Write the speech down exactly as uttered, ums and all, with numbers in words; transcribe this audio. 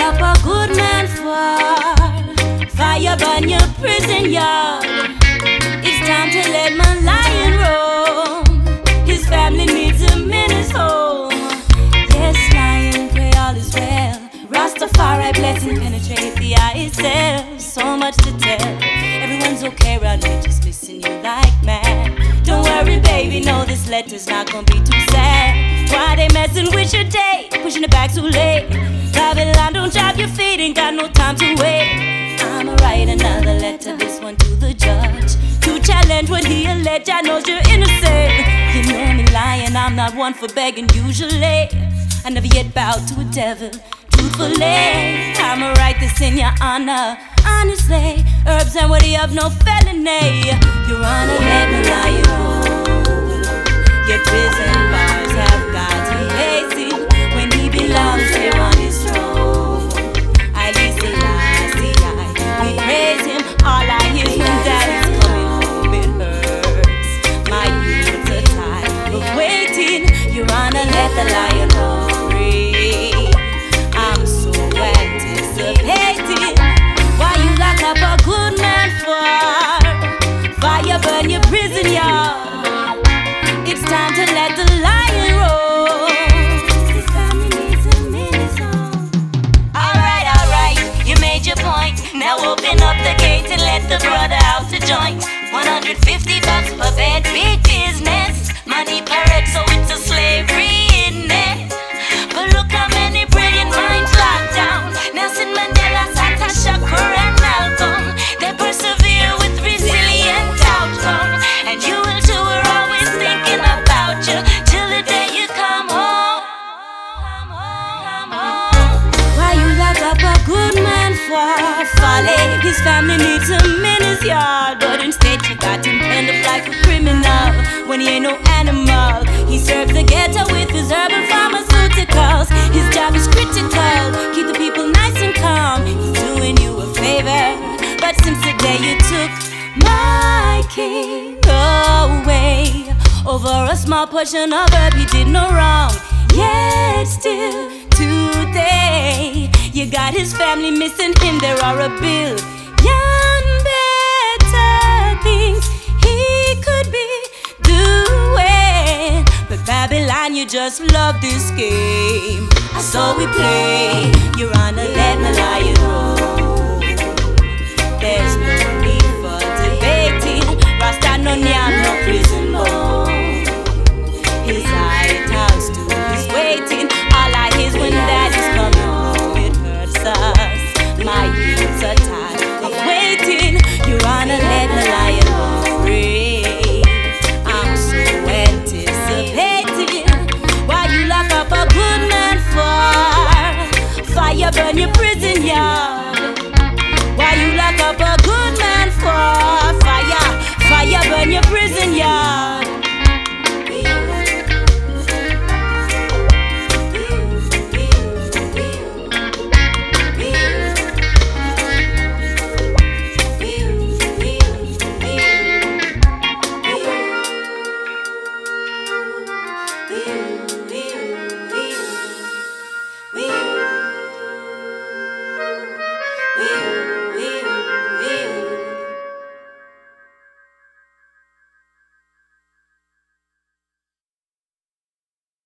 up a good man for fire burn your prison yard. It's time to let my lion roam. His family needs him in his home. Yes, lion, pray all is well. Rastafari blessing penetrate the eye cells. So much to tell. Everyone's okay around here, just missing you like mad. Don't worry, baby, no, this letter's not gonna be too sad. Why they messing with your day? Pushing it back too late. Babylon, don't drop your feet, ain't got no time to wait. I'ma write another letter, this one to the judge, to challenge what he alleged. I know you're innocent. You know me lying, I'm not one for begging usually. I never yet bowed to a devil, truthfully. I'ma write this in your honor, honestly. Herbs and what you have no felony. Your honor, let me lie you roll. Your prison bars have got him pacing when he belongs here on his throne. I listen, I see, I we praise him. All I hear is when daddy's coming home, it hurts. My youth's are tired of waiting. Your honor, let the lion roll free. I'm so anticipating. Why you lock up a good man for? Fire burn your prison yard. It's time to let the lion roar. His family needs him in his home. Alright, alright, you made your point. Now open up the gate and let the brother out to join. one hundred fifty bucks per bed, big business. Money per head, so it's a slavery, isn't it? But look how many brilliant minds locked down. Nelson Mandela, Sata Shakur and Malcolm. They persevere with resilient outcome. And you will too, we're always thinking about you till the day you come home. Come home, come home. Why you lock up a good man for folly? His family needs him in his yard, but instead you got him penned up like a criminal. When he ain't no animal, he serves the ghetto with his herbal pharmaceuticals. His job is critical, keep the people nice and calm. He's doing you a favor, but since the day you took my king away, over a small portion of herb he did no wrong. Yet still today, you got his family missing him. There are a billion better things he could be doing, but Babylon, you just love this game. So we play. Your honor, let me lie you roll. There's no need for debating. Rasta no nyam, no prison bone. His height house too is waiting. All I hear is when daddy's coming home, it hurts us. My youths are tired of waiting. Your honor, let me lie you roll free. I'm so anticipating. Why you lock up a good man for? Fire burn your prison yard. Why you lock up a good man for? Fire, fire burn your prison yard. We